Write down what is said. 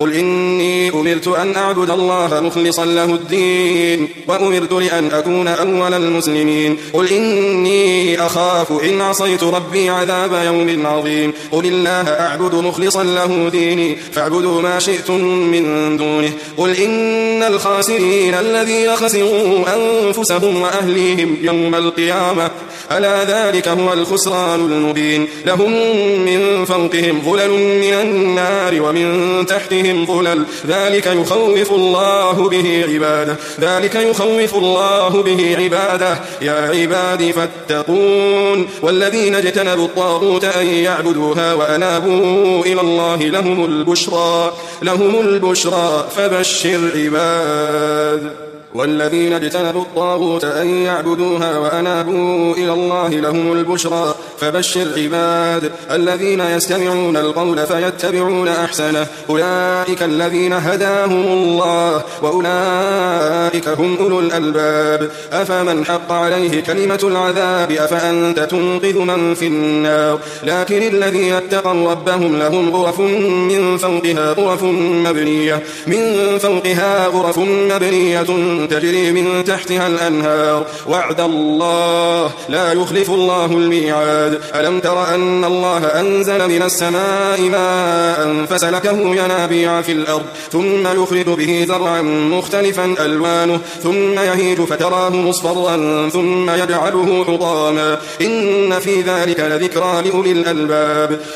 قل إني أمرت أن أعبد الله مخلصا له الدين وأمرت لأن أكون أول المسلمين. قل إني أخاف إن عصيت ربي عذاب يوم عظيم. قل الله أعبد مخلصا له ديني فاعبدوا ما شئتم من دونه. قل إن الخاسرين الذين خسروا أنفسهم وأهليهم يوم القيامة ألا ذلك هو الخسران المبين. لهم من فوقهم ظلل من النار ومن تحتهم ظلل ذلك يخوف الله به عباده يا عبادي فاتقون. والذين اجتنبوا الطاغوت أن يعبدوها وأنابوا إلى الله لهم البشرى فبشر عباد. والذين اجتنبوا الطاغوت أن يعبدوها وأنابوا إلى الله لهم البشرى فبشر عباد الذين يستمعون القول فيتبعون أحسنه أولئك الذين هداهم الله وأولئك هم أولو الألباب. أفمن حق عليه كلمة العذاب أفأنت تنقذ من في النار. لكن الذين اتقوا ربهم لهم غرف من فوقها غرف مبنية تجري من تحتها الأنهار وعد الله لا يخلف الله الميعاد. ألم تر أن الله أنزل من السماء ماء فسلكه ينابيع في الأرض ثم يخرج به زرعا مختلفا ألوانه ثم يهيج فتراه مصفرا ثم يجعله حطاما إن في ذلك لذكرى لأولي الألباب.